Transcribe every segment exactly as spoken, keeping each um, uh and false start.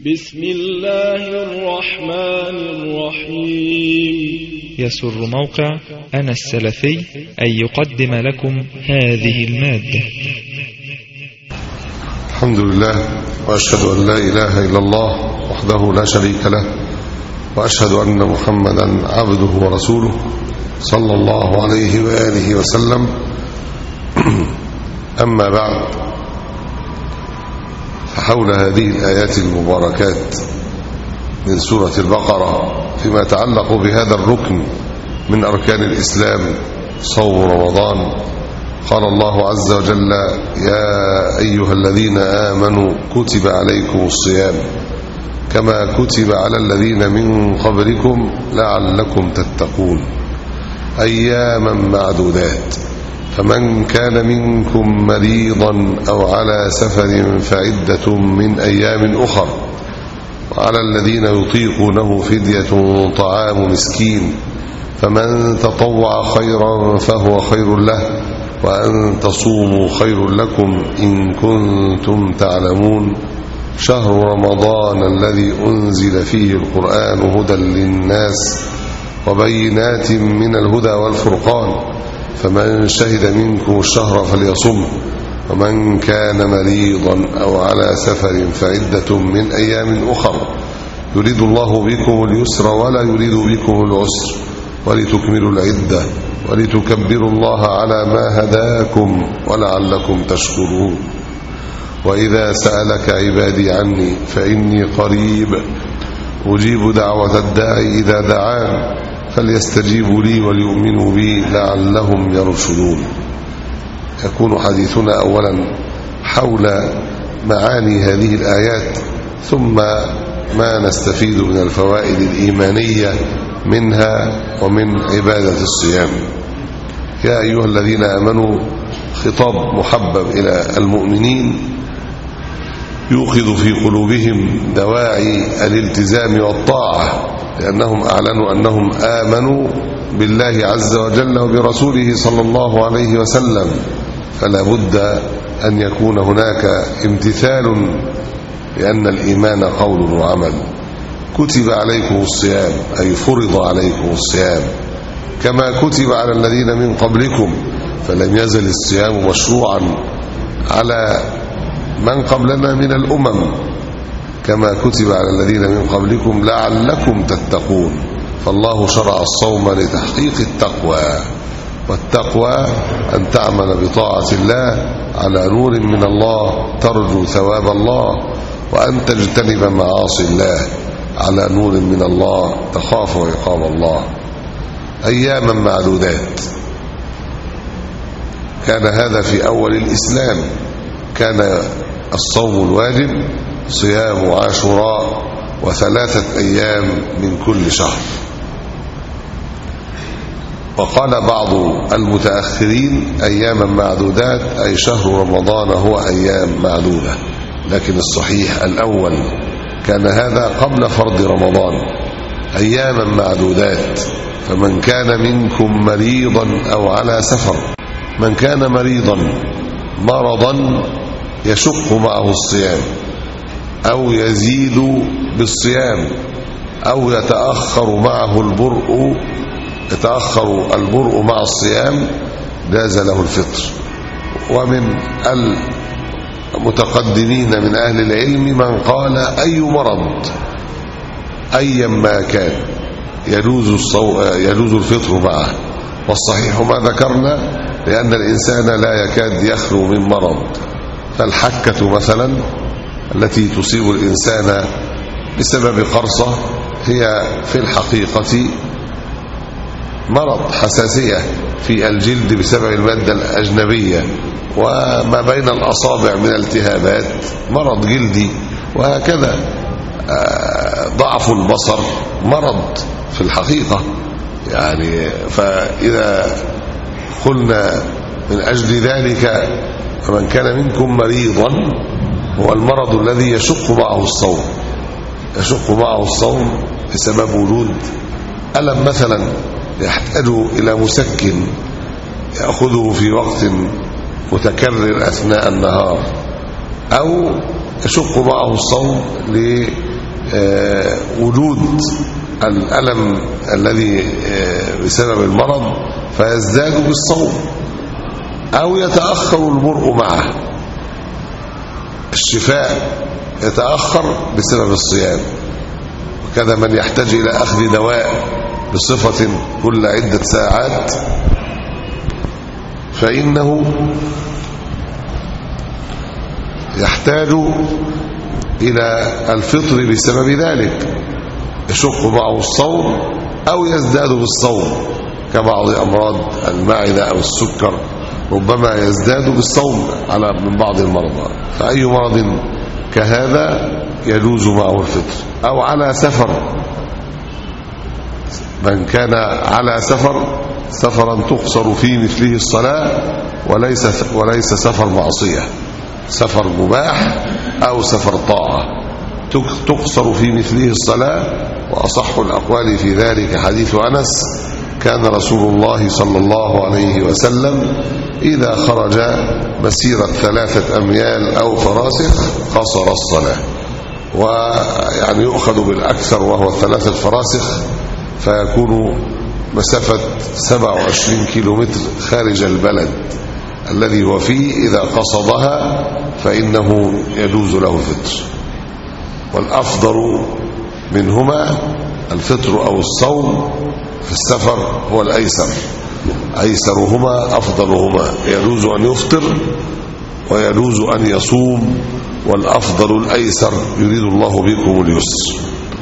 بسم الله الرحمن الرحيم. يسر موقع أنا السلفي أن يقدم لكم هذه المادة. الحمد لله، وأشهد أن لا إله إلا الله وحده لا شريك له، وأشهد أن محمدا عبده ورسوله صلى الله عليه وآله وسلم. أما بعد، فحول هذه الآيات المباركات من سورة البقرة فيما يتعلق بهذا الركن من أركان الإسلام صوم رمضان، قال الله عز وجل: يا أيها الذين آمنوا كتب عليكم الصيام كما كتب على الذين من قبلكم لعلكم تتقون أياما معدودات، فمن كان منكم مريضا أو على سفر فعدة من أيام أخر، وعلى الذين يطيقونه فدية طعام مسكين، فمن تطوع خيرا فهو خير له، وأن تصوموا خير لكم إن كنتم تعلمون. شهر رمضان الذي أنزل فيه القرآن هدى للناس وبينات من الهدى والفرقان، فمن شهد منكم الشهر فليصم، ومن كان مريضا أو على سفر فعدة من أيام أخر، يريد الله بكم اليسر ولا يريد بكم العسر، ولتكملوا العدة ولتكبروا الله على ما هداكم ولعلكم تشكرون. وإذا سألك عبادي عني فإني قريب أجيب دعوة الداعي إذا دعان، فليستجيبوا لي وليؤمنوا بي لعلهم يرشدون. يكون حديثنا أولا حول معاني هذه الآيات، ثم ما نستفيد من الفوائد الإيمانية منها ومن عبادة الصيام. يا أيها الذين آمنوا خطاب محبب إلى المؤمنين يوقظ في قلوبهم دواعي الالتزام والطاعة، لأنهم أعلنوا أنهم آمنوا بالله عز وجل وبرسوله صلى الله عليه وسلم، فلا بد أن يكون هناك امتثال، لأن الإيمان قول وعمل. كتب عليكم الصيام أي فرض عليكم الصيام كما كتب على الذين من قبلكم، فلم يزل الصيام مشروعا على من قبلنا من الأمم، كما كتب على الذين من قبلكم لعلكم تتقون. فالله شرع الصوم لتحقيق التقوى، والتقوى أن تعمل بطاعة الله على نور من الله ترجو ثواب الله، وأن تجتنب معاصي الله على نور من الله تخاف عقاب الله. أياما معدودات، كان هذا في أول الإسلام، كان الصوم الواجب صيام عاشوراء وثلاثة أيام من كل شهر. وقال بعض المتأخرين أياما معدودات أي شهر رمضان هو أيام معدودة، لكن الصحيح الأول، كان هذا قبل فرض رمضان. أياما معدودات، فمن كان منكم مريضا أو على سفر، من كان مريضا مرضا يشق معه الصيام أو يزيد بالصيام أو يتأخر معه البرء يتأخر البرء مع الصيام، جاز له الفطر. ومن المتقدمين من أهل العلم من قال أي مرض أيا ما كان يجوز الصو... يجوز الفطر معه، والصحيح ما ذكرنا، لأن الإنسان لا يكاد يخلو من مرض. فالحكة مثلا التي تصيب الإنسان بسبب قرصة هي في الحقيقة مرض حساسية في الجلد بسبب المادة الأجنبية، وما بين الأصابع من التهابات مرض جلدي، وهكذا ضعف البصر مرض في الحقيقة. يعني فإذا قلنا من أجل ذلك فمن كان منكم مريضا، هو المرض الذي يشق معه الصوم، يشق معه الصوم بسبب وجود ألم مثلا يحتاج إلى مسكن يأخذه في وقت متكرر أثناء النهار، أو يشق معه الصوم وجود الألم الذي بسبب المرض فيزداد بالصوم، أو يتأخر البرء معه، الشفاء يتأخر بسبب الصيام. وكذا من يحتاج إلى أخذ دواء بصفة كل عدة ساعات فإنه يحتاج إلى الفطر بسبب ذلك، يشق معه الصوم أو يزداد بالصوم، كبعض أمراض المعدة أو السكر ربما يزداد بالصوم على من بعض المرضى. فأي مرض كهذا يجوز معه الفطر. أو على سفر، من كان على سفر سفرا تقصر في مثله الصلاة وليس وليس سفر معصية، سفر مباح أو سفر طاعة تقصر في مثله الصلاة. وأصح الأقوال في ذلك حديث أنس: كان رسول الله صلى الله عليه وسلم إذا خرج مسيرة ثلاثة أميال أو فراسخ قصر الصلاة. ويعني يؤخذ بالأكثر وهو ثلاثة فراسخ، فيكون مسافة سبعة وعشرين كيلومتر خارج البلد الذي هو فيه. إذا قصدها فإنه يجوز له الفطر، والأفضل منهما الفطر أو الصوم في السفر هو الأيسر، أيسرهما أفضلهما، يجوز أن يفطر ويجوز أن يصوم، والأفضل الأيسر، يريد الله بكم اليسر.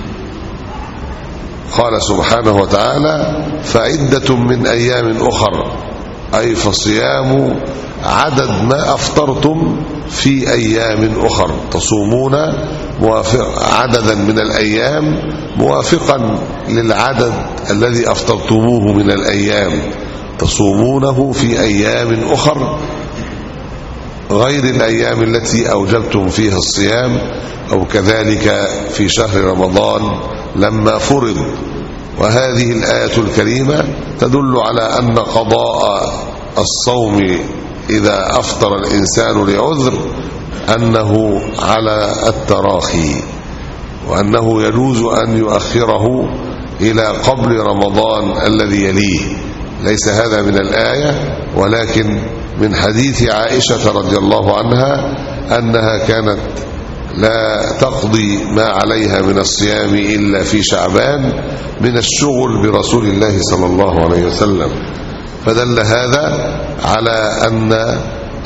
قال سبحانه وتعالى: فعدة من أيام أخر، أي فصيام عدد ما أفطرتم في أيام أخر، تصومون موافق عددا من الأيام موافقا للعدد الذي أفطرتموه من الأيام، تصومونه في أيام أخر غير الأيام التي أوجبتم فيها الصيام، أو كذلك في شهر رمضان لما فرض. وهذه الآية الكريمة تدل على أن قضاء الصوم إذا أفطر الإنسان لعذر أنه على التراخي، وأنه يجوز أن يؤخره إلى قبل رمضان الذي يليه. ليس هذا من الآية، ولكن من حديث عائشة رضي الله عنها أنها كانت لا تقضي ما عليها من الصيام إلا في شعبان من الشغل برسول الله صلى الله عليه وسلم. فدل هذا على أن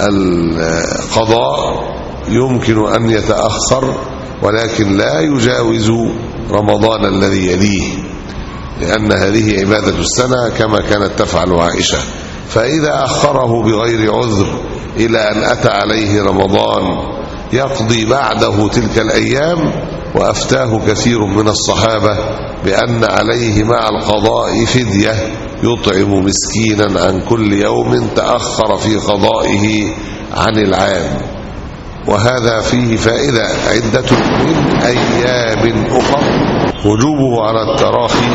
القضاء يمكن أن يتأخر، ولكن لا يجاوز رمضان الذي يليه، لأن هذه عبادة السنة كما كانت تفعل عائشة. فإذا أخره بغير عذر إلى أن أتى عليه رمضان يقضي بعده تلك الأيام. وأفتاه كثير من الصحابة بأن عليه مع القضاء فدية، يطعم مسكينا عن كل يوم تأخر في قضائه عن العام. وهذا فيه فائدة: عدة من أيام أخر، وجوبه على التراخي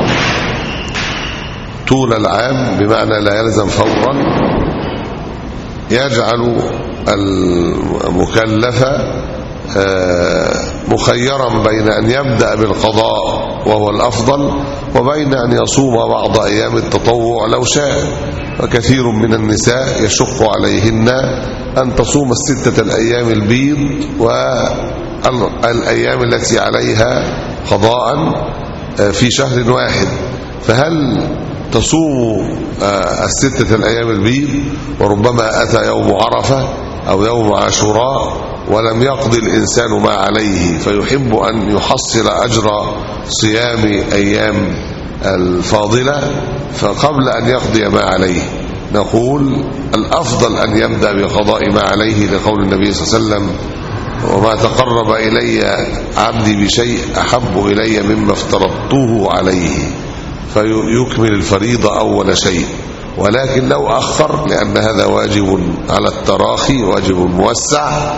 طول العام، بمعنى لا يلزم فورا، يجعل المكلف مخيرا بين أن يبدأ بالقضاء وهو الأفضل، وبين أن يصوم بعض أيام التطوع لو شاء. وكثير من النساء يشق عليهن أن تصوم الستة الأيام البيض والأيام التي عليها قضاء في شهر واحد، فهل تصوم الستة الأيام البيض وربما أتى يوم عرفة أو يوم عاشوراء ولم يقضي الإنسان ما عليه، فيحب أن يحصل أجر صيام أيام الفاضلة، فقبل أن يقضي ما عليه نقول الأفضل أن يبدأ بقضاء ما عليه، لقول النبي صلى الله عليه وسلم: وما تقرب إلي عبدي بشيء أحب إلي مما افترضته عليه، فيكمل الفريضة أول شيء. ولكن لو أخر، لأن هذا واجب على التراخي، واجب موسع،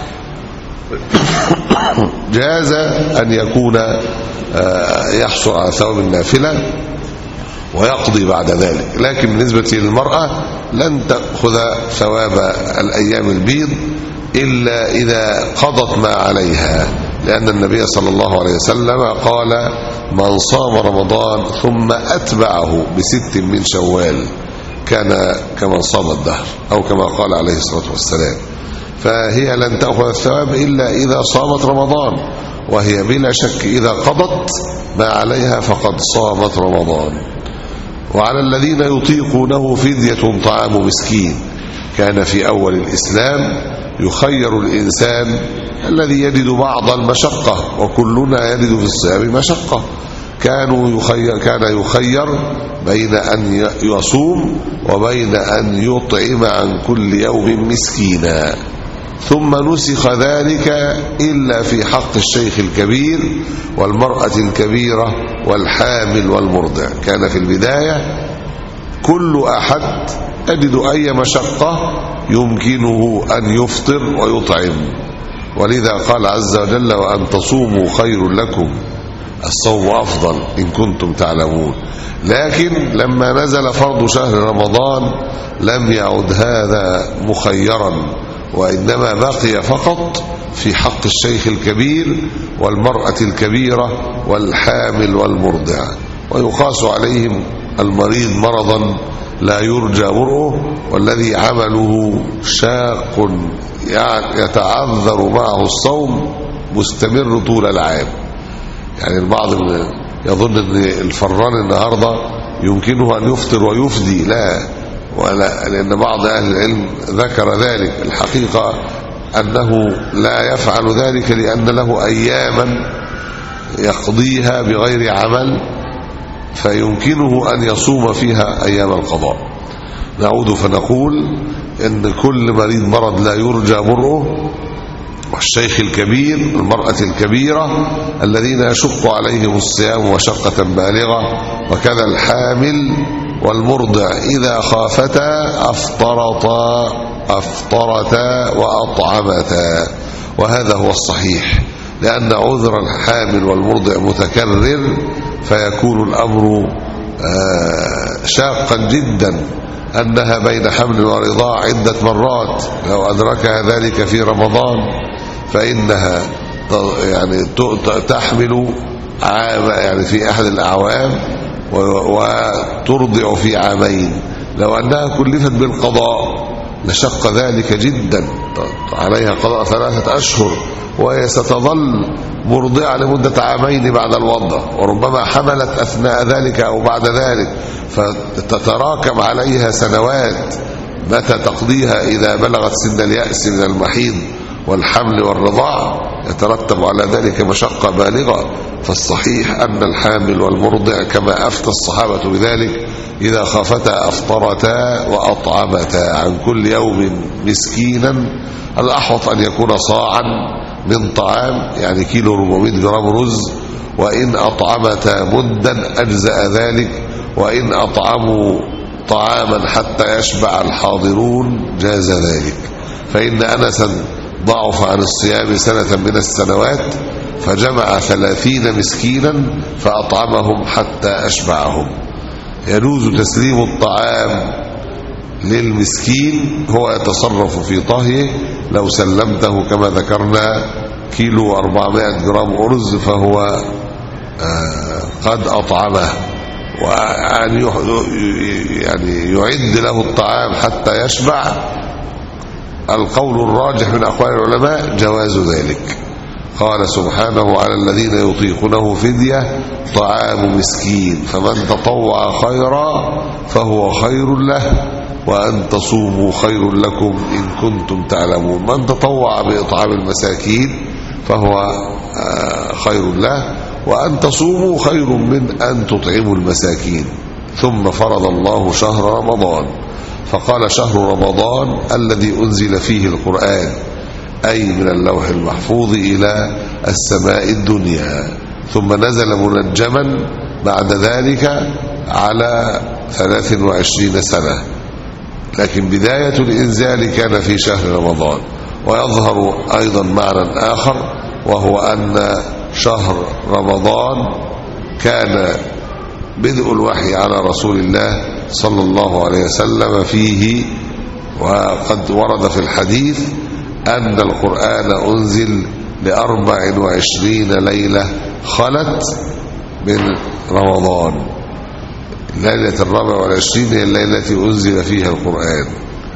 جاز أن يكون يحصل على ثواب النافلة ويقضي بعد ذلك. لكن بالنسبة للمرأة لن تأخذ ثواب الأيام البيض إلا إذا قضت ما عليها، لأن النبي صلى الله عليه وسلم قال: من صام رمضان ثم أتبعه بست من شوال كان كمن صام الدهر، أو كما قال عليه الصلاة والسلام. فهي لن تأخذ الثواب إلا إذا صامت رمضان، وهي بلا شك إذا قضت ما عليها فقد صامت رمضان. وعلى الذين يطيقونه فدية طعام مسكين. كان في أول الإسلام يخير الإنسان الذي يجد بعض المشقة، وكلنا يجد في الصيام مشقة. كانوا يخير كان يخير بين أن يصوم وبين أن يطعم عن كل يوم مسكينا، ثم نسخ ذلك إلا في حق الشيخ الكبير والمرأة الكبيرة والحامل والمرضع. كان في البداية كل أحد يجد أي مشقة يمكنه أن يفطر ويطعم، ولذا قال عز وجل: وأن تصوموا خير لكم، الصوم أفضل إن كنتم تعلمون. لكن لما نزل فرض شهر رمضان لم يعد هذا مخيرا، وإنما بقي فقط في حق الشيخ الكبير والمرأة الكبيرة والحامل والمرضع، ويقاس عليهم المريض مرضا لا يرجى برؤه، والذي عمله شاق يتعذر معه الصوم مستمر طول العام. يعني البعض يظن أن الفران النهاردة يمكنه أن يفطر ويفدي، لا، ولا، لأن بعض أهل العلم ذكر ذلك. الحقيقة أنه لا يفعل ذلك لأن له أياما يقضيها بغير عمل فيمكنه أن يصوم فيها أيام القضاء. نعود فنقول إن كل مريض مرض لا يرجى برؤه، والشيخ الكبير المرأة الكبيرة الذين يشق عليهم الصيام مشقة بالغة، وكذا الحامل والمرضع إذا خافتا أفطرتا أفطرتا وأطعمتا. وهذا هو الصحيح، لأن عذر الحامل والمرضع متكرر، فيكون الأمر شاقا جدا أنها بين حمل ورضاع عدة مرات. لو أدركها ذلك في رمضان فإنها يعني تحمل عام، يعني في أحد الأعوام، وترضع في عامين. لو أنها كلفت بالقضاء لشق ذلك جدا، عليها قضاء ثلاثة أشهر، وهي ستظل مرضعة لمدة عامين بعد الوضع، وربما حملت أثناء ذلك أو بعد ذلك، فتتراكم عليها سنوات. متى تقضيها إذا بلغت سن اليأس من المحيض والحمل والرضاع يترتب على ذلك مشقة بالغة. فالصحيح أن الحامل والمرضع كما أفتى الصحابة بذلك إذا خافتا أفطرتا وأطعمتا عن كل يوم مسكينا. الأحوط أن يكون صاعا من طعام، يعني كيلو أربعمائة جرام رز، وإن أطعمتا مدا أجزأ ذلك، وإن أطعموا طعاما حتى يشبع الحاضرون جاز ذلك. فإن أنسا ضعف عن الصيام سنة من السنوات فجمع ثلاثين مسكينا فأطعمهم حتى أشبعهم. يجوز تسليم الطعام للمسكين، هو يتصرف في طهيه. لو سلمته كما ذكرنا كيلو أربعمائة جرام أرز فهو قد أطعمه، وأن يعني يعد له الطعام حتى يشبع. القول الراجح من أقوال العلماء جواز ذلك. قال سبحانه: على الذين يطيقونه فدية طعام مسكين، فمن تطوع خيرا فهو خير له، وأن تصوموا خير لكم إن كنتم تعلمون. من تطوع بإطعام المساكين فهو خير له، وأن تصوموا خير من أن تطعموا المساكين. ثم فرض الله شهر رمضان، فقال: شهر رمضان الذي أنزل فيه القرآن، أي من اللوح المحفوظ إلى السماء الدنيا، ثم نزل منجما بعد ذلك على ثلاث وعشرين سنة، لكن بداية الإنزال كان في شهر رمضان. ويظهر أيضا معنى آخر، وهو أن شهر رمضان كان بدء الوحي على رسول الله صلى الله عليه وسلم فيه. وقد ورد في الحديث أن القرآن أنزل لأربع وعشرين ليلة خلت من رمضان. ليلة الرابع والعشرين هي الليلة التي أنزل فيها القرآن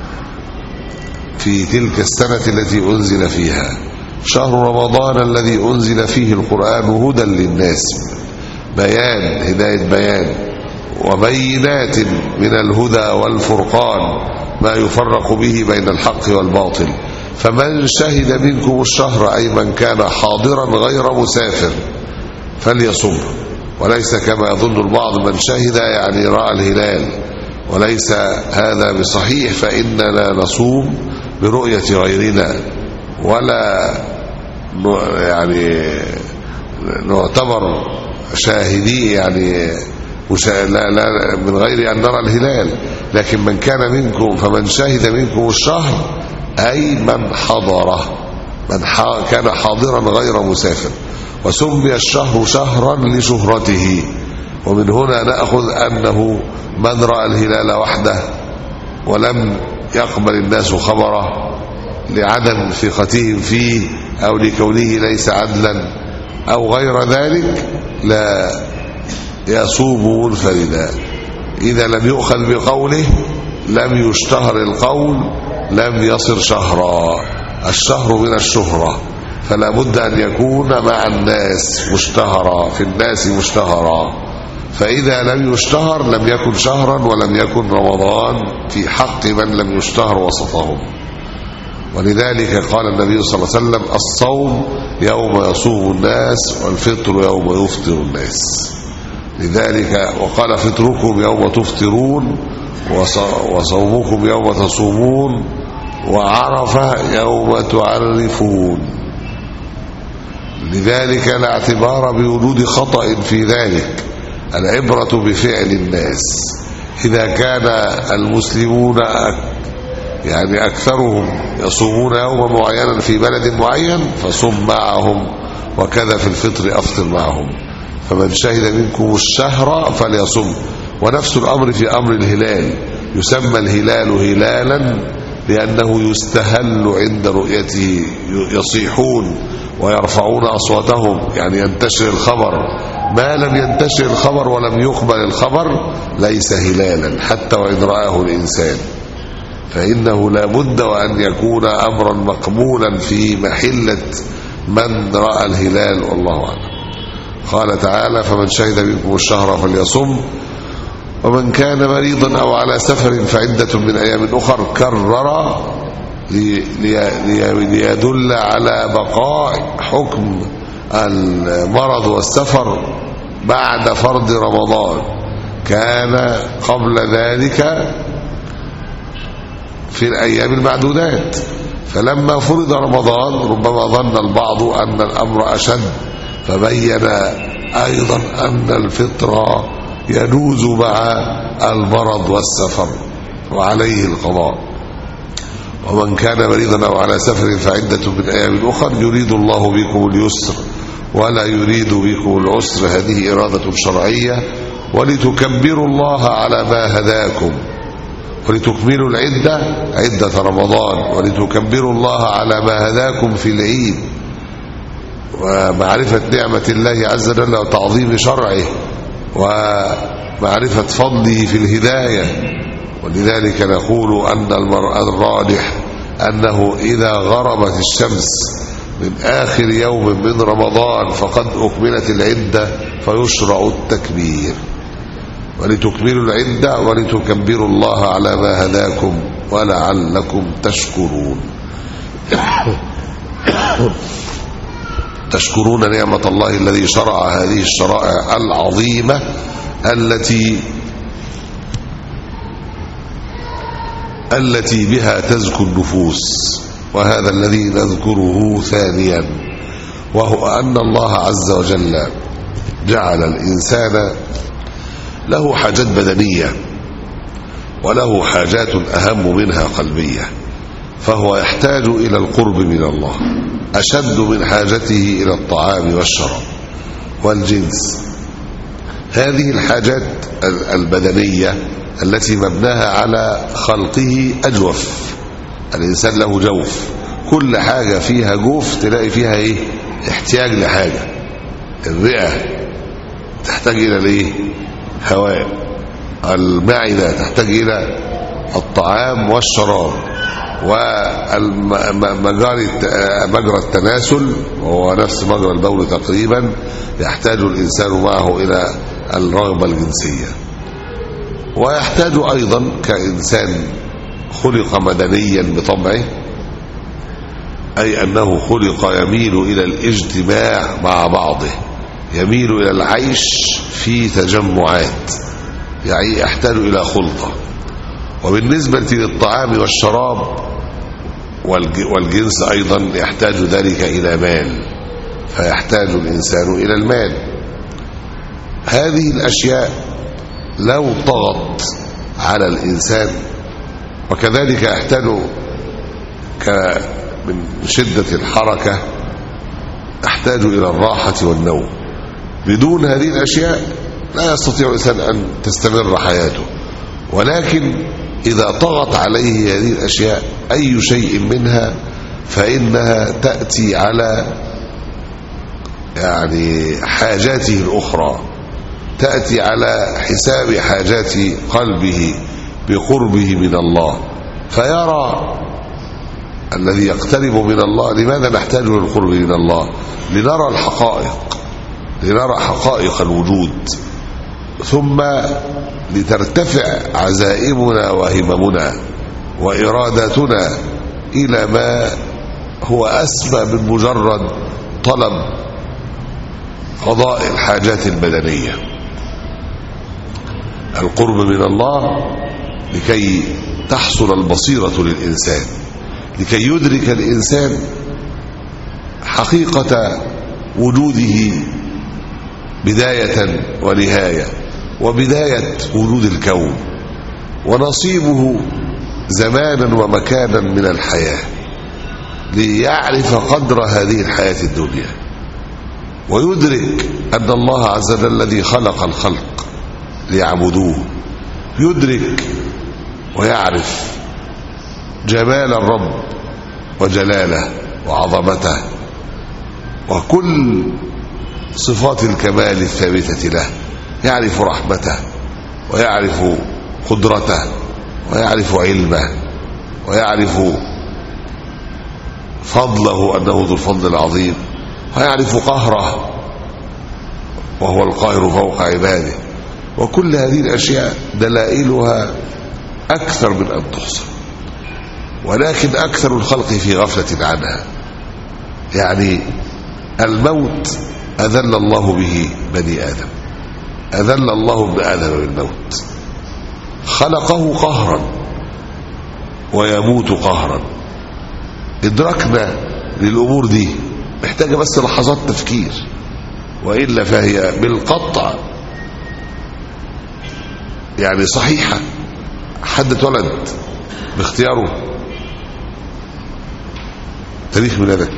في تلك السنة التي أنزل فيها. شهر رمضان الذي أنزل فيه القرآن هدى للناس، بيان، هداية بيان، وبينات من الهدى والفرقان ما يفرق به بين الحق والباطل. فمن شهد منكم الشهر أي من كان حاضرا غير مسافر فليصم، وليس كما يظن البعض من شهد يعني رأى الهلال، وليس هذا بصحيح، فإننا نصوم برؤية غيرنا ولا يعني نعتبر شاهدي يعني لا لا من غير أن نرى الهلال. لكن من كان منكم فمن شهد منكم الشهر أي من حضره، من كان حاضرا غير مسافر. وسمي الشهر شهرا لشهرته، ومن هنا نأخذ أنه من رأى الهلال وحده ولم يقبل الناس خبره لعدم ثقتهم فيه أو لكونه ليس عدلا أو غير ذلك لا يصوم منفردا. إذا لم يؤخذ بقوله لم يشتهر القول لم يصر شهرا. الشهر من الشهرة، فلا بد أن يكون مع الناس مشتهرا، في الناس مشتهرا. فإذا لم يشتهر لم يكن شهرا ولم يكن رمضان في حق من لم يشتهر وسطهم. ولذلك قال النبي صلى الله عليه وسلم: الصوم يوم يصوم الناس والفطر يوم يفطر الناس. لذلك وقال: فطركم يوم تفطرون وصومكم يوم تصومون وعرفة يوم تعرفون. لذلك لا اعتبار بوجود خطأ في ذلك، العبرة بفعل الناس. إذا كان المسلمون يعني أكثرهم يصومون يوما معينا في بلد معين فصم معهم، وكذا في الفطر أفطر معهم. فمن شهد منكم الشهر فليصم. ونفس الأمر في أمر الهلال، يسمى الهلال هلالا لأنه يستهل عند رؤيته، يصيحون ويرفعون أصواتهم، يعني ينتشر الخبر. ما لم ينتشر الخبر ولم يقبل الخبر ليس هلالا حتى وإن رآه الإنسان، فإنه لا بد وأن يكون أمرا مقبولا في محلة من رأى الهلال، والله أعلم. قال تعالى: فمن شهد منكم الشهر فليصم ومن كان مريضا أو على سفر فعدة من أيام أخر. كرر ليدل على بقاء حكم المرض والسفر بعد فرض رمضان. كان قبل ذلك في الأيام المعدودات، فلما فرض رمضان ربما ظن البعض أن الأمر أشد، فبين أيضا أن الفطر يجوز مع المرض والسفر وعليه القضاء. ومن كان مريضا أو على سفر فعدة من أيام أخر يريد الله بكم اليسر ولا يريد بكم العسر. هذه إرادة شرعية، ولتكبروا الله على ما هداكم، ولتكملوا العدة عدة رمضان، ولتكبروا الله على ما هداكم في العيد، ومعرفة نعمة الله عز وجل وتعظيم شرعه ومعرفة فضله في الهداية. ولذلك نقول أن الراجح أنه إذا غربت الشمس من آخر يوم من رمضان فقد أكملت العدة فيشرع التكبير. ولتكملوا العدة ولتكبروا الله على ما هداكم ولعلكم تشكرون. تشكرون نعمة الله الذي شرع هذه الشرائع العظيمة التي التي بها تزكو النفوس. وهذا الذي نذكره ثانيا، وهو أن الله عز وجل جعل الإنسان له حاجات بدنية وله حاجات أهم منها قلبية، فهو يحتاج إلى القرب من الله أشد من حاجته إلى الطعام والشراب والجنس. هذه الحاجات البدنية التي مبناها على خلقه أجوف، الإنسان له جوف، كل حاجة فيها جوف تلاقي فيها إيه؟ احتياج لحاجة. الرئة تحتاج إلى الايه؟ هواء. المعدة تحتاج إلى الطعام والشراب. ومجرى التناسل وهو نفس مجرى البول تقريبا يحتاج الإنسان معه إلى الرغبة الجنسية. ويحتاج أيضا كإنسان خلق مدنيا بطبعه، أي أنه خلق يميل إلى الاجتماع مع بعضه، يميل إلى العيش في تجمعات، يعني يحتاج إلى خلطة. وبالنسبة للطعام والشراب والجنس أيضا يحتاج ذلك إلى مال، فيحتاج الإنسان إلى المال. هذه الأشياء لو طغت على الإنسان، وكذلك يحتاج من شدة الحركة يحتاج إلى الراحة والنوم. بدون هذه الأشياء لا يستطيع الإنسان أن تستمر حياته. ولكن إذا طغت عليه هذه الأشياء أي شيء منها فإنها تأتي على يعني حاجاته الأخرى، تأتي على حساب حاجات قلبه بقربه من الله، فيرى الذي يقترب من الله. لماذا نحتاج للقرب من الله؟ لنرى الحقائق، لنرى حقائق الوجود، ثم لترتفع عزائمنا وهممنا وإراداتنا إلى ما هو أسمى من مجرد طلب قضاء الحاجات البدنية. القرب من الله لكي تحصل البصيرة للإنسان، لكي يدرك الإنسان حقيقة وجوده بداية ونهاية، وبداية وجود الكون، ونصيبه زمانا ومكانا من الحياة، ليعرف قدر هذه الحياة الدنيا، ويدرك أن الله عز وجل الذي خلق الخلق ليعبدوه، يدرك ويعرف جمال الرب وجلاله وعظمته وكل صفات الكمال الثابتة له، يعرف رحمته ويعرف قدرته ويعرف علمه ويعرف فضله أنه ذو الفضل العظيم، ويعرف قهره وهو القاهر فوق عباده. وكل هذه الأشياء دلائلها أكثر من أن تحصى، ولكن أكثر الخلق في غفلة عنها. يعني الموت أذل الله به بني آدم، أذل الله ابن آدم بالموت، خلقه قهرا ويموت قهرا. إدراكنا للأمور دي محتاجة بس لحظات تفكير، وإلا فهي بالقطع يعني صحيحة. حد اتولد باختياره، تاريخ ميلادك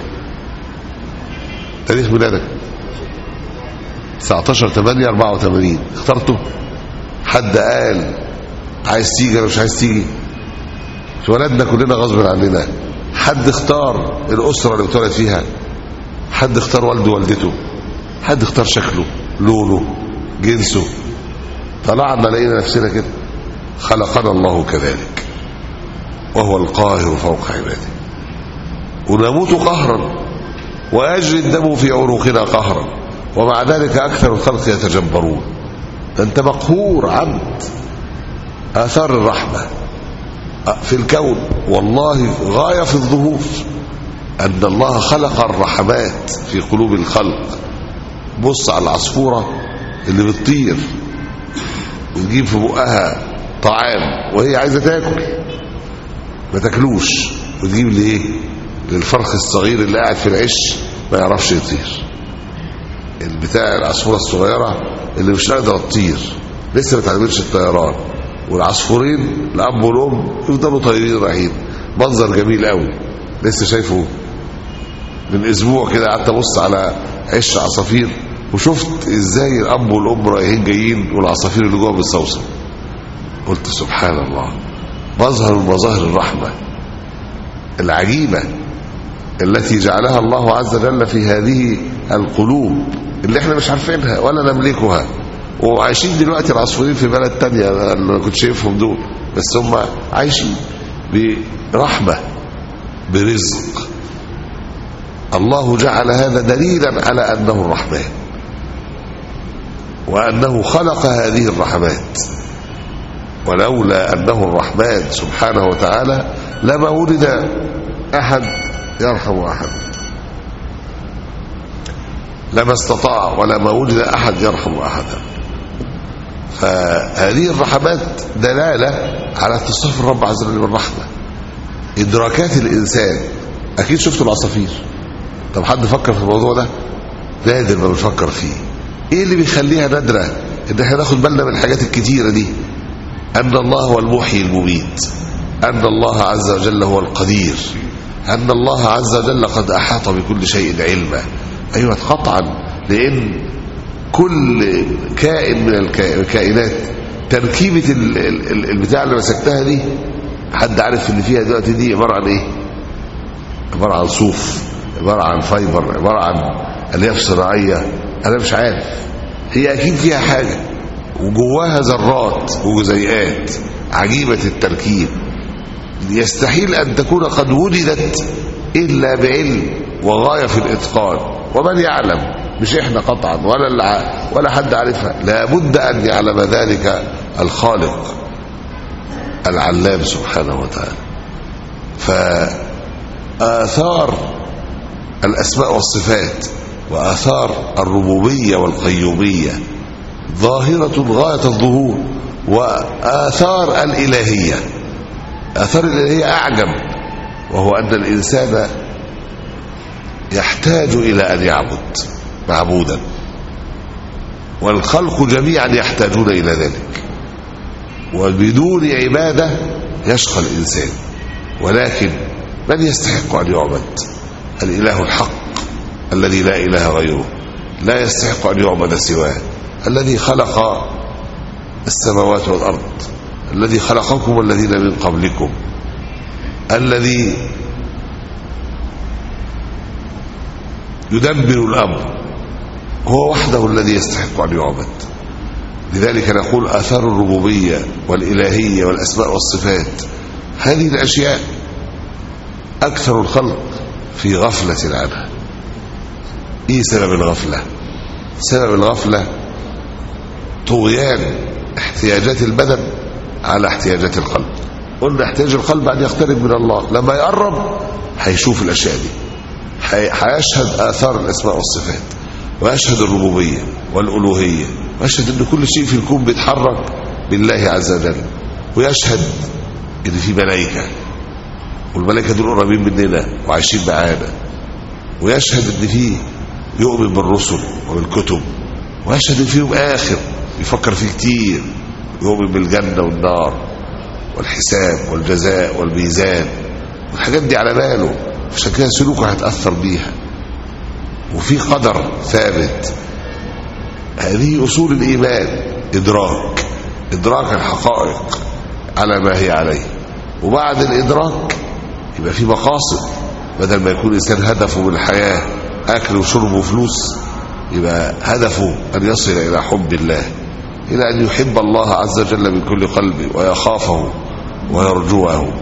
تاريخ ميلادك تسعتاشر ثمانية أربعة وثمانين، اخترته؟ حد قال عايز تيجي ولا مش عايز تيجي؟ اتولدنا كلنا غصب عننا. حد اختار الأسرة اللي اتولد فيها؟ حد اختار والده ووالدته؟ حد اختار شكله، لونه، جنسه؟ طلعنا لقينا نفسنا كده. خلقنا الله كذلك، وهو القاهر فوق عباده. ونموت قهرا ويجري الدم في عروقنا قهرا، ومع ذلك أكثر الخلق يتجبرون. أنت مقهور عبد. آثار الرحمة في الكون والله غاية في الظهور، أن الله خلق الرحمات في قلوب الخلق. بص على العصفورة اللي بتطير وتجيب في بقها طعام وهي عايزة تاكل، ما تاكلوش، وتجيب لإيه؟ للفرخ الصغير اللي قاعد في العش ما يعرفش يطير. البتاع العصفورة الصغيرة اللي مش قادرة تطير، لسه ما تعلمتش الطيران، والعصفورين الأب والأم يفضلوا طايرين رايحين. منظر جميل قوي، لسه شايفه من أسبوع كده. قعدت أبص على عش عصافير وشفت إزاي الأب والأم رايحين جايين والعصافير اللي جوه بتصوصو. قلت سبحان الله، مظهر من مظاهر الرحمة العجيبة التي جعلها الله عز وجل في هذه القلوب اللي احنا مش عارفينها ولا نملكها، وعايشين دلوقتي العصفورين في بلد تانية انا كنت شايفهم دول، بس هم عايشين برحمة برزق. الله جعل هذا دليلا على أنه الرحمن وأنه خلق هذه الرحمات، ولولا أنه الرحمن سبحانه وتعالى لما ولد أحد يرحم أحد، لما استطاع ولما ولد أحد يرحم أحدا. فهذه الرحمات دلالة على اتصاف الرب عز وجل بالرحمة. إدراكات الإنسان، أكيد شفتوا العصافير، طب حد فكر في الموضوع ده؟ نادر ما بنفكر فيه. ايه اللي بيخليها نادرة؟ ان احنا ناخد بالنا من الحاجات الكتيرة دي، ان الله هو المحيي المميت، ان الله عز وجل هو القدير، ان الله عز وجل قد احاط بكل شيء علما. ايوه قطعا، لان كل كائن من الكائنات تركيبة البتاع اللي مسكتها دي، حد عارف اللي فيها دلوقتي دي عبارة عن ايه؟ عبارة عن صوف، عبارة عن فايبر، عبارة عن الياف صناعية، انا مش عارف. هي اكيد فيها حاجة وجواها ذرات وجزيئات عجيبة التركيب، يستحيل ان تكون قد وجدت الا بعلم وغاية في الاتقان. ومن يعلم، مش احنا قطعا ولا الع... ولا حد عارفها، لابد ان يعلم ذلك الخالق العلام سبحانه وتعالى. فآثار الأسماء والصفات وآثار الربوبية والقيومية ظاهرة غاية الظهور، وآثار الإلهية، آثار الإلهية أعجب، وهو أن الإنسان يحتاج إلى أن يعبد معبودا، والخلق جميعا يحتاجون إلى ذلك، وبدون عبادة يشقى الإنسان. ولكن من يستحق أن يعبد؟ الإله الحق الذي لا إله غيره، لا يستحق أن يعبد سواه، الذي خلق السماوات والأرض، الذي خلقكم والذين من قبلكم، الذي يدبر الأمر، هو وحده الذي يستحق أن يعبد. لذلك نقول آثار الربوبية والإلهية والأسماء والصفات، هذه الأشياء أكثر الخلق في غفلة عنها. إيه سبب الغفلة؟ سبب الغفلة طغيان احتياجات البدن على احتياجات القلب. قلنا احتياج القلب أن يقترب من الله، لما يقرب هيشوف الأشياء دي، هيشهد آثار الأسماء والصفات، ويشهد الربوبية والألوهية، ويشهد أن كل شيء في الكون بيتحرك بالله عز وجل، ويشهد أن في ملائكة، والملائكة دول قريبين مننا وعايشين معانا، ويشهد أن في يؤمن بالرسل وبالكتب، ويشهد أن فيهم آخر يفكر فيه كتير، يؤمن بالجنة والنار والحساب والجزاء والميزان، والحاجات دي على باله، عشان كده سلوكه هيتأثر بيها. وفي قدر ثابت. هذه أصول الإيمان، إدراك إدراك الحقائق على ما هي عليه. وبعد الإدراك يبقى في مقاصد، بدل ما يكون إنسان هدفه من الحياة أكل وشرب وفلوس، يبقى هدفه أن يصل إلى حب الله، إلى أن يحب الله عز وجل من كل قلبه، ويخافه ويرجوه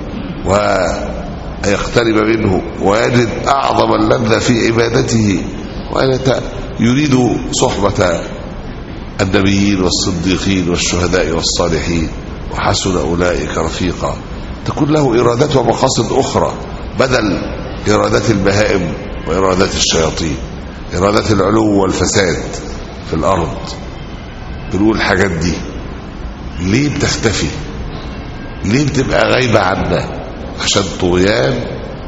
ويقترب منه، ويجد أعظم اللذة في عبادته، وأن يريد صحبة النبيين والصديقين والشهداء والصالحين، وحسن أولئك رفيقا. تكون له إرادات ومقاصد أخرى بدل إرادات البهائم وإرادات الشياطين، إرادات العلو والفساد في الأرض. بنقول الحاجات دي ليه بتختفي؟ ليه بتبقى غايبة عنا؟ عشان طغيان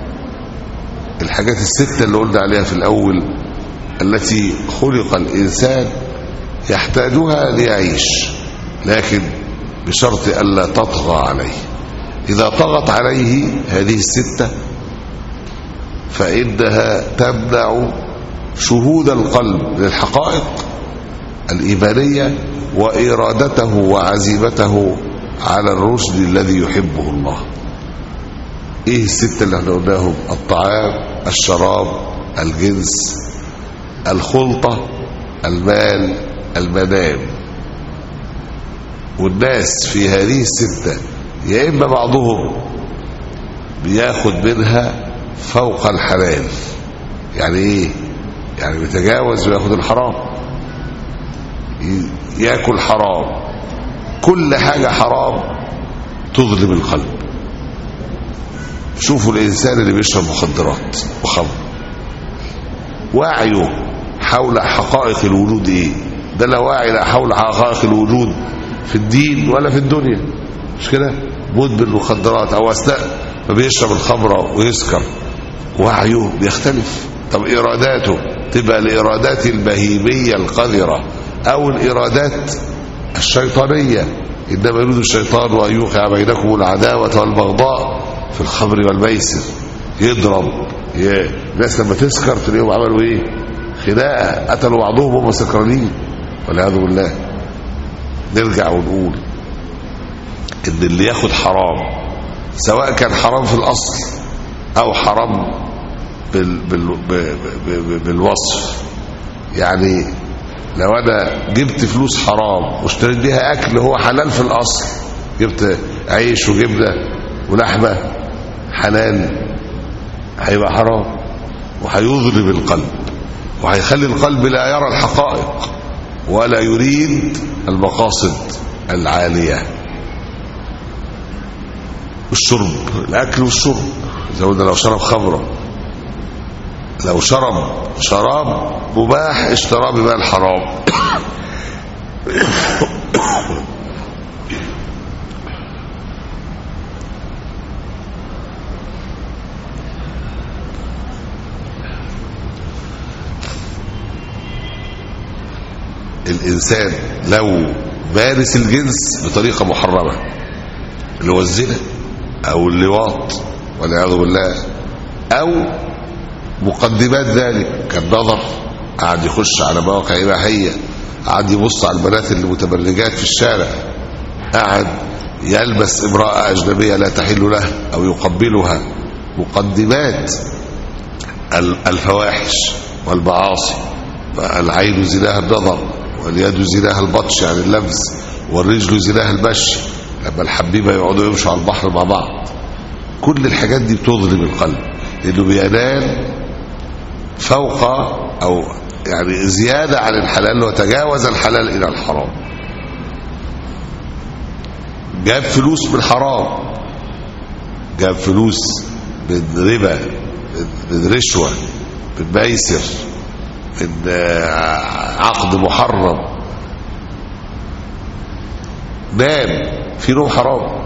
الحاجات الستة اللي قلنا عليها في الأول، التي خلق الإنسان يحتاجها ليعيش، لكن بشرط ألا تطغى عليه. إذا طغت عليه هذه الستة فإنها تمنع شهود القلب للحقائق الإيمانية وإرادته وعزيمته على الرشد الذي يحبه الله. إيه الستة اللي احنا قلناهم؟ الطعام الشراب، الجنس، الخلطة، المال، المنام. والناس في هذه الستة يا إما بعضهم بياخد منها فوق الحلال. يعني إيه؟ يعني بيتجاوز وياخد الحرام، ياكل حرام. كل حاجة حرام تظلم القلب. شوفوا الإنسان اللي بيشرب مخدرات وخمر، وعيه حول حقائق الوجود إيه؟ ده لا واعي لا حول حقائق الوجود في الدين ولا في الدنيا، مش كده؟ مدمن المخدرات أو أثناء ما بيشرب الخمرة ويسكر وعيه بيختلف. طب إراداته تبقى الإرادات البهيمية القذرة أو الإرادات الشيطانية. إنما يريد الشيطان أن يوقع بينكم العداوة والبغضاء في الخمر والميسر. يضرب الناس لما تسكر تلاقيهم عملوا إيه؟ خناقة، قتلوا بعضهم وهم سكرانين والعياذ بالله. نرجع ونقول إن اللي ياخد حرام سواء كان حرام في الأصل أو حرام بال بال بالوصف. يعني لو أنا جبت فلوس حرام واشتريت بيها أكل هو حلال في الأصل، جبت عيش وجبنة ولحمة حلال، هيبقى حرام وهيظلم القلب وهيخلي القلب لا يرى الحقائق ولا يريد المقاصد العالية. الشرب، الأكل والشرب، زي ما لو شرب خمرة، لو شرب شراب مباح اشتراه بمال حرام. الإنسان لو مارس الجنس بطريقة محرمة اللي هو الزنا أو اللواط والعياذ بالله، أو مقدمات ذلك كالنظر، قاعد يخش على مواقع إباحية، قاعد يبص على البنات المتبرجات في الشارع، قاعد يلبس امرأة أجنبية لا تحل له أو يقبلها، مقدمات الفواحش والمعاصي. العين زناها النظر، واليد زناها البطش يعني اللمس، والرجل زناها المشي لما الحبيبة يقعدوا يمشوا على البحر مع بعض. كل الحاجات دي بتظلم القلب لأنه بينال فوق أو يعني زيادة عن الحلال وتجاوز الحلال إلى الحرام. جاب فلوس من حرام، جاب فلوس من ربا، من رشوة، من ميسر، من عقد محرم، نام في نوم حرام،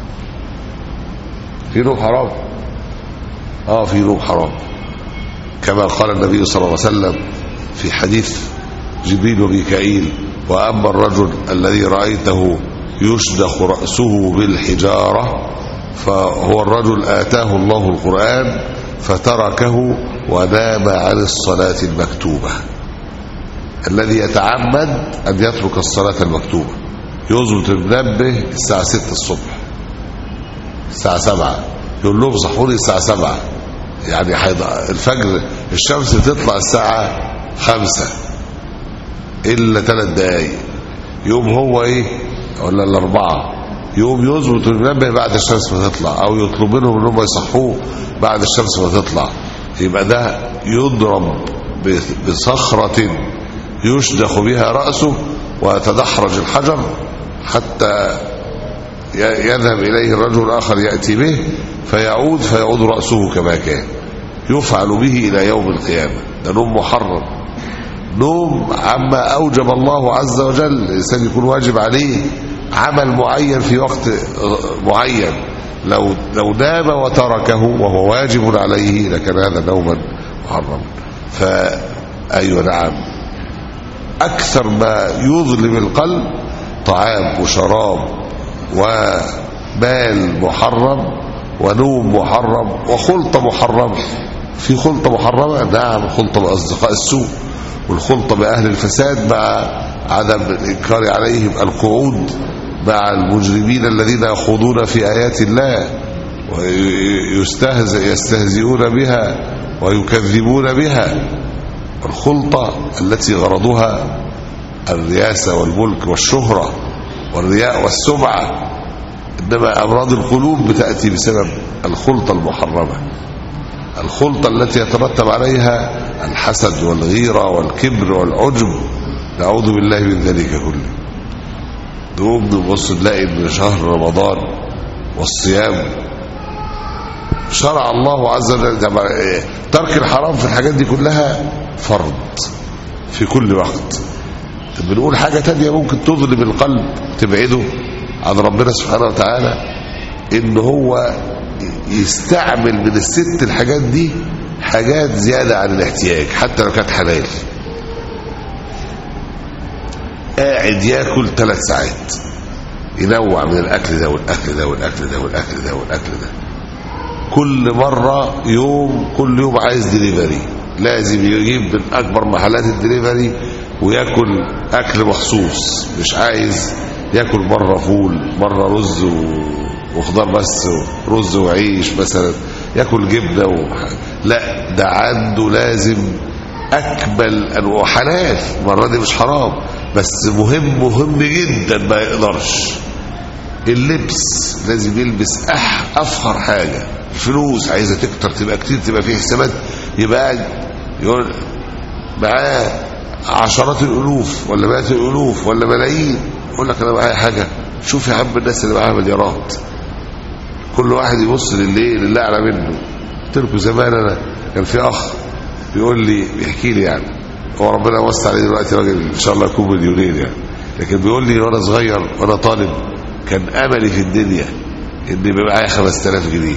في نوم حرام اه في نوم حرام كما قال النبي صلى الله عليه وسلم في حديث جبريل وميكائيل: وأما الرجل الذي رأيته يشدخ رأسه بالحجارة فهو الرجل آتاه الله القرآن فتركه ونام عن الصلاة المكتوبة. الذي يتعمد أن يترك الصلاة المكتوبة يظبط المنبه الساعة ستة الصبح، الساعة سبعة يقول لهم صحوني الساعة سبعة، يعني الفجر الشمس تطلع الساعة خمسة إلا ثلاث دقايق، يوم هو إيه ولا الأربعة يوم يظبط المنبه بعد الشمس ما تطلع، أو يطلب منهم إنهم يصحوه بعد الشمس ما تطلع. يبقى ده يضرب بصخرة يشدخ بها رأسه ويتدحرج الحجر حتى يذهب إليه الرجل الآخر يأتي به فيعود فيعود رأسه كما كان. يفعل به إلى يوم القيامة. ده نوم محرم، نوم عما أوجب الله عز وجل. الإنسان يكون واجب عليه عمل معين في وقت معين، لو لو نام وتركه وهو واجب عليه لكان هذا نوما محرما. فأيوة نعم، أكثر ما يظلم القلب طعام وشراب ومال محرم ونوم محرم وخلطة محرمة. في خلطة محرمة، نعم، خلطة بأصدقاء السوء والخلطة بأهل الفساد مع عدم الإنكار عليهم، القعود مع المجرمين الذين يخوضون في آيات الله ويستهزئ يستهزئون بها ويكذبون بها. الخلطة التي غرضها الرياسة والملك والشهرة والرياء والسمعة، إنما أمراض القلوب بتأتي بسبب الخلطة المحرمة، الخلطة التي يترتب عليها الحسد والغيرة والكبر والعجب. نعوذ بالله من ذلك كله. نقوم نبص نلاقي ان شهر رمضان والصيام شرع الله عز وجل ترك الحرام في الحاجات دي كلها فرض في كل وقت. بنقول حاجة تانية ممكن تظلم القلب تبعده عن ربنا سبحانه وتعالى، ان هو يستعمل من الست الحاجات دي حاجات زيادة عن الاحتياج حتى لو كانت حلال. قاعد ياكل ثلاث ساعات ينوع من الاكل ده والاكل ده والاكل ده والاكل ده والاكل ده، كل مرة يوم كل يوم عايز دليفري، لازم يجيب من اكبر محلات الدليفري وياكل اكل مخصوص، مش عايز ياكل مرة فول مرة رز وخضار بس، رز وعيش مثلا، ياكل جبنة و... لا ده عنده لازم اكمل انواع حلال، المرة دي مش حرام بس مهم مهم جدا ما يقدرش. اللبس لازم يلبس أح افخر حاجة، الفلوس عايزة تكتر تبقى كتير تبقى فيه حسابات، يبقى قاعد يقول معاه عشرات الالوف ولا مئات الالوف ولا ملايين، يقول لك انا معايا حاجة. شوف يا عم الناس اللي معاها مليارات، كل واحد يبص للي لله اعلى منه. قلت لكم زمان انا كان في اخ بيقول لي بيحكي لي يعني هو ربنا وسع عليه دلوقتي راجل ان شاء الله يكون مليونير يعني، لكن بيقول لي وانا صغير وانا طالب كان املي في الدنيا ان يبقى معايا خمسة آلاف جنيه.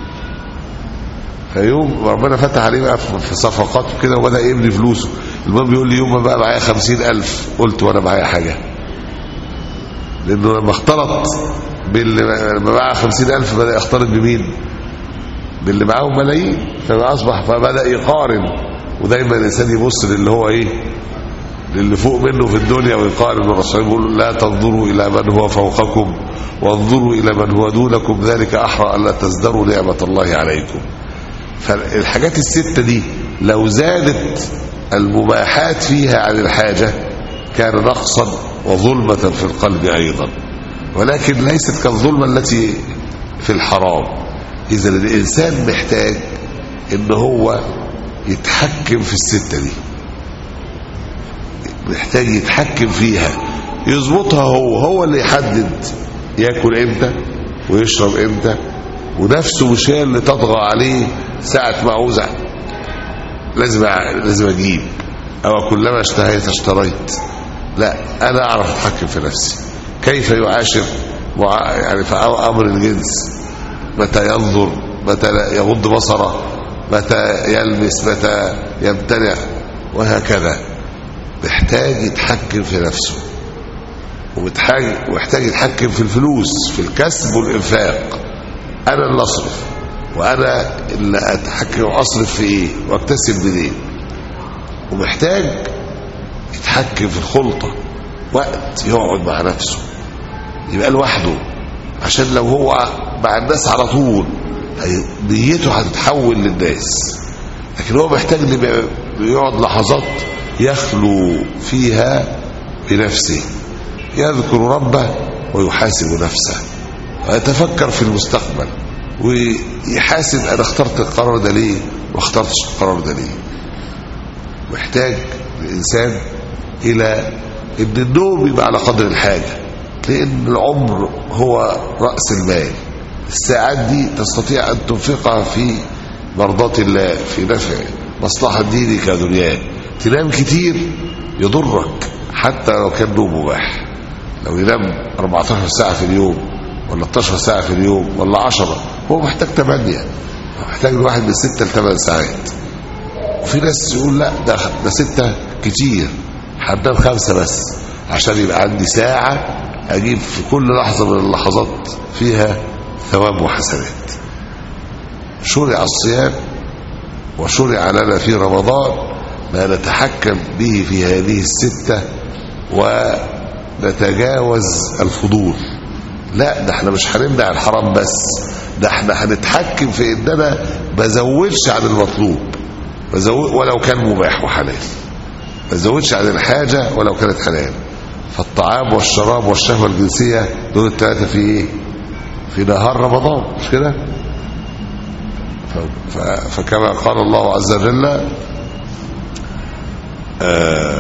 فيوم ربنا فتح عليه بقى في صفقات وكده وبدا يبني فلوسه، المهم بيقول لي يوم ما بقى معايا خمسين ألف قلت وانا معايا حاجه، لانه لما اختلط باللي لما معاه خمسين ألف بدا يختلط بمين؟ باللي معاهم ملايين، فما اصبح فبدا يقارن. ودايما الانسان يبص للي هو ايه للي فوق منه في الدنيا ويقارن. الرسول يقول لا تنظروا الى من هو فوقكم وانظروا الى من هو دونكم ذلك احرى الا تزدروا نعمه الله عليكم. فالحاجات السته دي لو زادت المباحات فيها عن الحاجه كان نقصا وظلمه في القلب ايضا، ولكن ليست كالظلمه التي في الحرام. اذا الانسان محتاج ان هو يتحكم في الستة دي، محتاج يتحكم فيها يظبطها، هو هو اللي يحدد ياكل امتى ويشرب امتى، ونفسه مش هي اللي تطغى عليه ساعة ما عوزة لازم لازم اجيب او كلما اشتهيت اشتريت. لا، انا اعرف اتحكم في نفسي. كيف يعاشر يعني في امر الجنس، متى ينظر، متى يغض بصره، متى يلمس، متى يمتنع، وهكذا. محتاج يتحكم في نفسه، ومحتاج ومحتاج يتحكم في الفلوس، في الكسب والإنفاق. أنا اللي أصرف، وأنا اللي أتحكم وأصرف في إيه وأكتسب منين. ومحتاج يتحكم في الخلطة، وقت يقعد مع نفسه يبقى لوحده، عشان لو هو مع الناس على طول نيته هتتحول للناس. لكن هو محتاج يقعد لحظات يخلو فيها بنفسه، يذكر ربه ويحاسب نفسه ويتفكر في المستقبل ويحاسب انا اخترت القرار ده ليه واخترتش القرار ده ليه. محتاج الانسان الى ان النوم يبقى على قدر الحاجه، لان العمر هو راس المال. الساعات دي تستطيع ان تنفقها في مرضاة الله، في نفع مصلحة دينك ودنياك. تنام كتير يضرك حتى لو كان نوم مباح. لو ينام أربعتاشر ساعة في اليوم ولا اتناشر ساعة في اليوم ولا عشرة، هو محتاج ثمانية، محتاج الواحد من ستة لثمان ساعات. وفي ناس يقول لا ده ده ستة كتير، هنام خمسة بس عشان يبقى عندي ساعة أجيب في كل لحظة من اللحظات فيها ثواب وحسنات. شرع الصيام وشرع لنا في رمضان ما نتحكم به في هذه الستة ونتجاوز الفضول. لا، ده احنا مش هنمنع الحرام بس، ده احنا هنتحكم في اننا ما زودش عن المطلوب. ولو كان مباح وحلال، ما تزودش عن الحاجة ولو كانت حلال. فالطعام والشراب والشهوة الجنسية دول الثلاثة في ايه؟ في نهار رمضان، مش كده؟ فكما قال الله عز وجل آه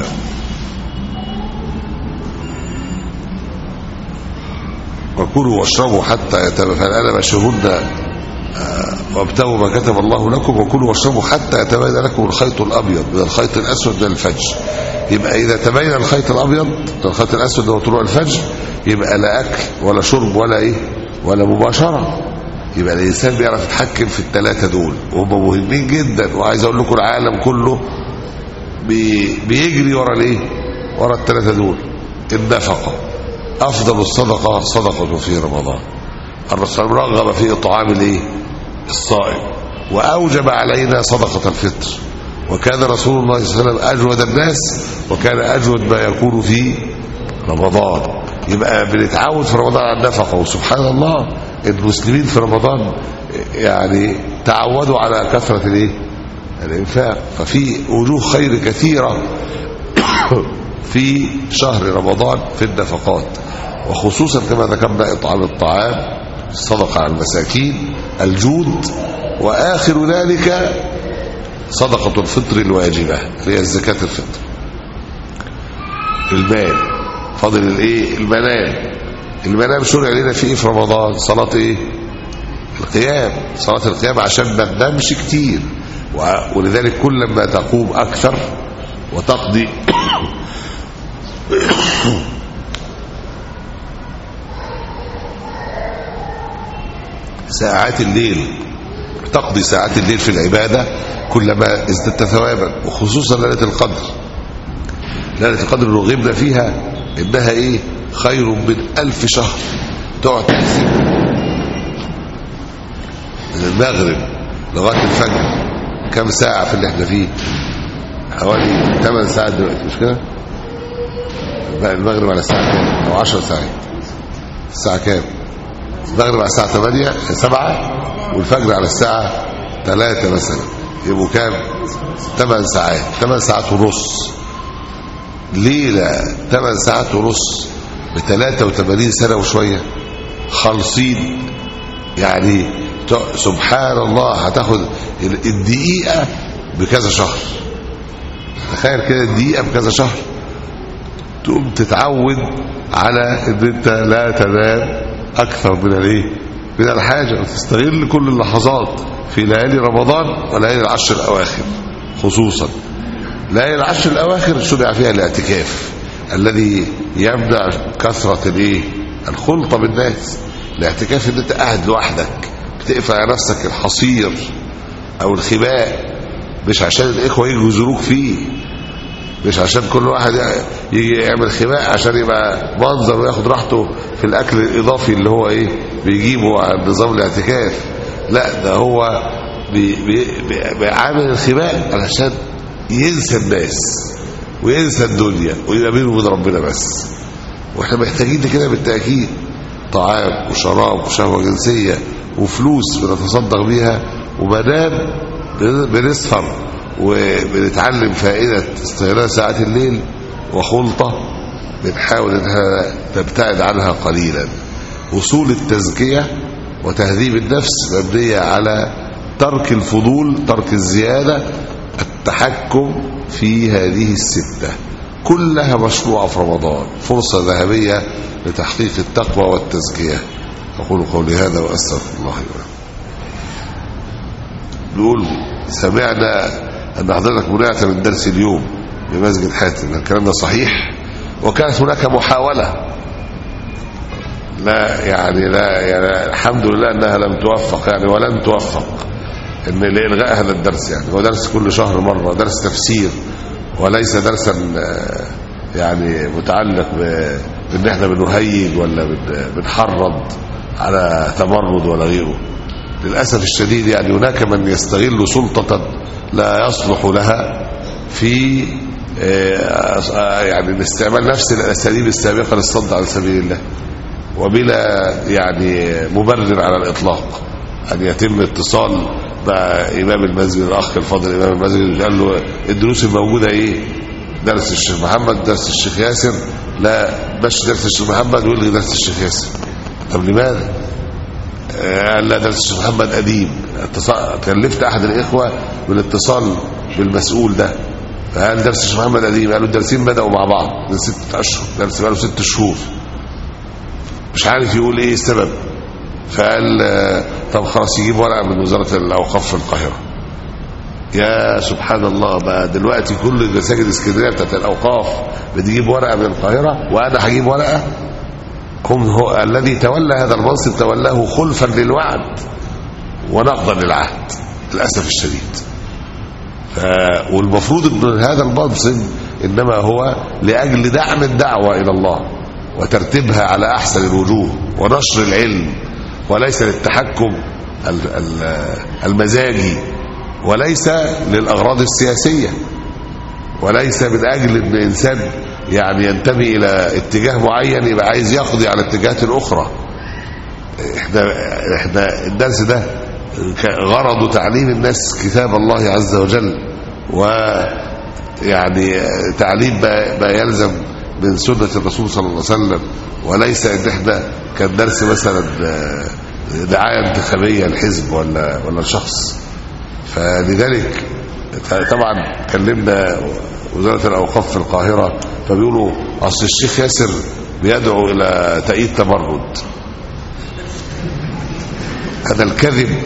وكلوا واشربوا حتى يتبين، فالآن باشروهن وابتغوا ما كتب الله لكم وكلوا واشربوا حتى يتبين لكم الخيط الابيض من الخيط الاسود من الفجر. يبقى اذا تبين الخيط الابيض من الخيط الاسود هو طلوع الفجر، يبقى لا اكل ولا شرب ولا ايه ولا مباشره. يبقى الانسان بيعرف يتحكم في الثلاثه دول وهم مهمين جدا. وعايز اقول لكم العالم كله بي بيجري ورا الايه؟ ورا الثلاثه دول. النفقه، افضل الصدقه صدقه في رمضان. الرسول رغب في اطعام الايه؟ الصائم، واوجب علينا صدقه الفطر. وكان رسول الله صلى الله عليه وسلم اجود الناس، وكان اجود ما يكون في رمضان. يبقى بنتعود في رمضان على النفقه. وسبحان الله المسلمين في رمضان يعني تعودوا على كثره الايه؟ الانفاق. ففي وجوه خير كثيره في شهر رمضان في النفقات، وخصوصا كما ذكرنا اطعام الطعام، الصدقه على المساكين، الجود، واخر ذلك صدقه الفطر الواجبه هي الزكاه الفطر. المال فضل الايه؟ المنام. المنام شرع لنا في ايه في رمضان؟ صلاه ايه؟ القيام. صلاه القيام عشان ما ننامش كتير، ولذلك كل ما تقوم اكثر وتقضي ساعات الليل، تقضي ساعات الليل في العبادة، كلما ازددت ثوابا. وخصوصا ليلة القدر. ليلة القدر رغبنا فيها انها ايه؟ خير من الف شهر. تقعد تحسب من المغرب لغاية الفجر كم ساعة في اللي احنا فيه؟ حوالي ثمان ساعات دلوقتي، مش كده؟ المغرب على الساعة كام؟ او عشر ساعات. الساعة كام؟ المغرب على الساعة ثمانية سبعة، والفجر على الساعة ثلاثة مثلا، يبقوا كام؟ ثمان ساعات. ثمان ساعات ونص ليلة. ثمان ساعات ونص بثلاثة وثمانين سنة وشوية خالصين. يعني سبحان الله هتاخد الدقيقة بكذا شهر. تخيل كده الدقيقة بكذا شهر. تقوم تتعود على ان انت لا تنام اكثر من الايه؟ من الحاجه، وتستغل كل اللحظات في ليالي رمضان وليالي العشر الاواخر. خصوصا ليالي العشر الاواخر شرع فيها الاعتكاف الذي يمنع كثره الايه؟ الخلطه بالناس. الاعتكاف ان انت قاعد لوحدك بتقفل على نفسك الحصير او الخباء، مش عشان الاخوه يجوا يزوروك فيه، مش عشان كل واحد يجي يعمل خباء عشان يبقى منظر وياخد راحته في الاكل الاضافي اللي هو ايه بيجيبه على نظام الاعتكاف. لا، ده هو بي بي بيعمل الخباء علشان ينسى الناس وينسى الدنيا ويبقى بينه وبين ربنا بس. واحنا محتاجين كده بالتاكيد. طعام وشراب وشهوه جنسيه وفلوس بنتصدق بيها، ومنام بنسهر وبنتعلم فائدة استغلال ساعات الليل، وخلطة بنحاول انها تبتعد عنها قليلا. وصول التزكية وتهذيب النفس مبنية على ترك الفضول، ترك الزيادة، التحكم في هذه الستة كلها مشروعة في رمضان. فرصة ذهبية لتحقيق التقوى والتزكية. أقول قولي هذا وأستغفر الله لي ولكم. نقول سمعنا أن حضرتك منعت من درس اليوم بمسجد حاتم، الكلام ده صحيح؟ وكانت هناك محاولة، لا يعني لا يعني الحمد لله أنها لم توفق يعني ولن توفق إن لإلغاء هذا الدرس. يعني هو درس كل شهر مرة، درس تفسير، وليس درسا يعني متعلق بأن احنا بنهيج ولا بنحرض على تمرد ولا غيره. للأسف الشديد يعني هناك من يستغل سلطة لا يصلح لها في يعني استعمال نفس الأساليب السابقة للصد عن سبيل الله، وبلا يعني مبرر على الإطلاق. أن يتم اتصال بقى امام المسجد الاخ الفاضل امام المسجد قال له الدروس الموجوده ايه؟ درس الشيخ محمد، درس الشيخ ياسر، لا باش درس الشيخ محمد ويلغي درس الشيخ ياسر. طب لماذا؟ قال لا درس الشيخ محمد قديم. كلفت احد الاخوه بالاتصال بالمسؤول ده، فقال درس الشيخ محمد قديم. قالوا الدرسين بداوا مع بعض من ست اشهر، درس بقاله ست شهور مش عارف يقول ايه السبب. فقال طب خلاص يجيب ورقه من وزاره الاوقاف في القاهره. يا سبحان الله، بقى دلوقتي كل مساجد اسكندريه بتاعت الاوقاف بتجيب ورقه من القاهره، وانا هجيب ورقه. هم هو الذي تولى هذا المنصب تولاه خلفا للوعد ونقضا للعهد للاسف الشديد. ف... والمفروض ان هذا المنصب انما هو لاجل دعم الدعوه الى الله وترتيبها على احسن الوجوه ونشر العلم، وليس للتحكم المزاجي، وليس للاغراض السياسيه، وليس من اجل ان انسان يعني ينتمي الى اتجاه معين يبقى عايز يقضي على الاتجاهات الاخرى. احنا احنا الدرس ده غرضه تعليم الناس كتاب الله عز وجل، ويعني تعليم ما يلزم من سنة الرسول صلى الله عليه وسلم، وليس ان احنا كان درس مثلا دعاية انتخابية لحزب ولا ولا شخص. فلذلك طبعا كلمنا وزارة الأوقاف في القاهرة، فبيقولوا أصل الشيخ ياسر بيدعو إلى تأييد تمرد. هذا الكذب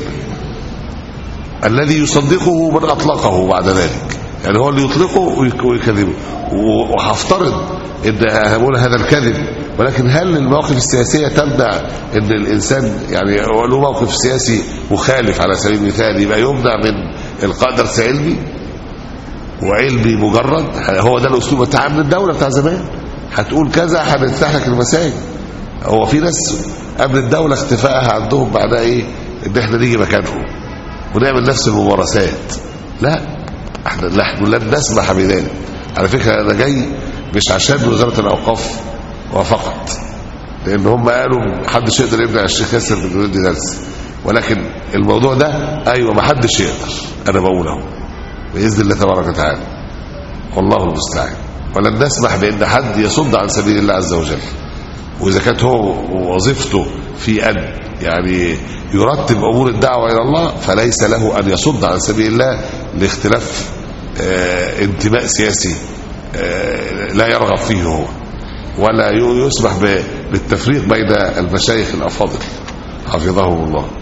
الذي يصدقه من أطلقه بعد ذلك، يعني هو اللي يطلقه ويكذبه. وهفترض ان هقول هذا الكذب، ولكن هل المواقف السياسيه تمنع ان الانسان يعني له موقف سياسي مخالف على سبيل المثال يبقى يمنع من القاء درس علمي وعلمي مجرد؟ هو ده الاسلوب بتاع من الدوله بتاع زمان، هتقول كذا هنفتح لك المساجد. هو في ناس قبل الدوله اختفائها عندهم بعدها ايه؟ ان احنا نيجي مكانهم ونعمل نفس الممارسات. لا، احنا نحن لن نسمح بذلك. على فكره انا جاي مش عشان وزاره الاوقاف وفقط، لان هم قالوا محدش يقدر يمنع الشيخ ياسر من يدي درس، ولكن الموضوع ده ايوه محدش يقدر، انا بقوله باذن الله تبارك وتعالى، والله المستعان. ولن نسمح بان حد يصد عن سبيل الله عز وجل. واذا كانت هو وظيفته في ان يعني يرتب امور الدعوه الى الله، فليس له ان يصد عن سبيل الله لاختلاف اه انتماء سياسي اه لا يرغب فيه هو، ولا يسمح بالتفريق بين المشايخ الافاضل حفظهم الله.